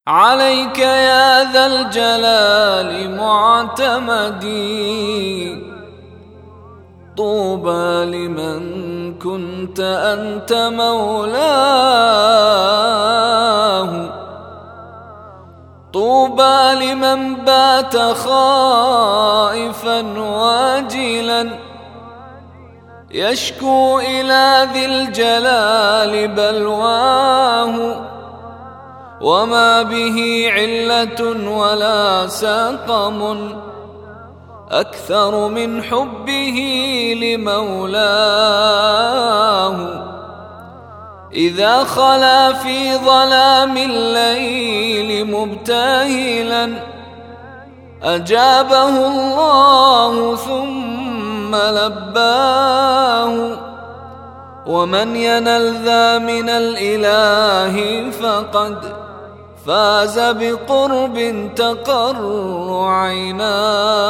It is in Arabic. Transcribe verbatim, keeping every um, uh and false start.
عليك يا ذا الجلال معتمدي، طوبى لمن كنت أنت مولاه، طوبى لمن بات خائفا واجلا يشكو إلى ذي الجلال بلواه، وما به علة ولا سقم أكثر من حبه لمولاه. إذا خلا في ظلام الليل مبتهلا أجابه الله ثم لباه، ومن ينل ذا من الإله فقد فاز بقرب تقر عيناه.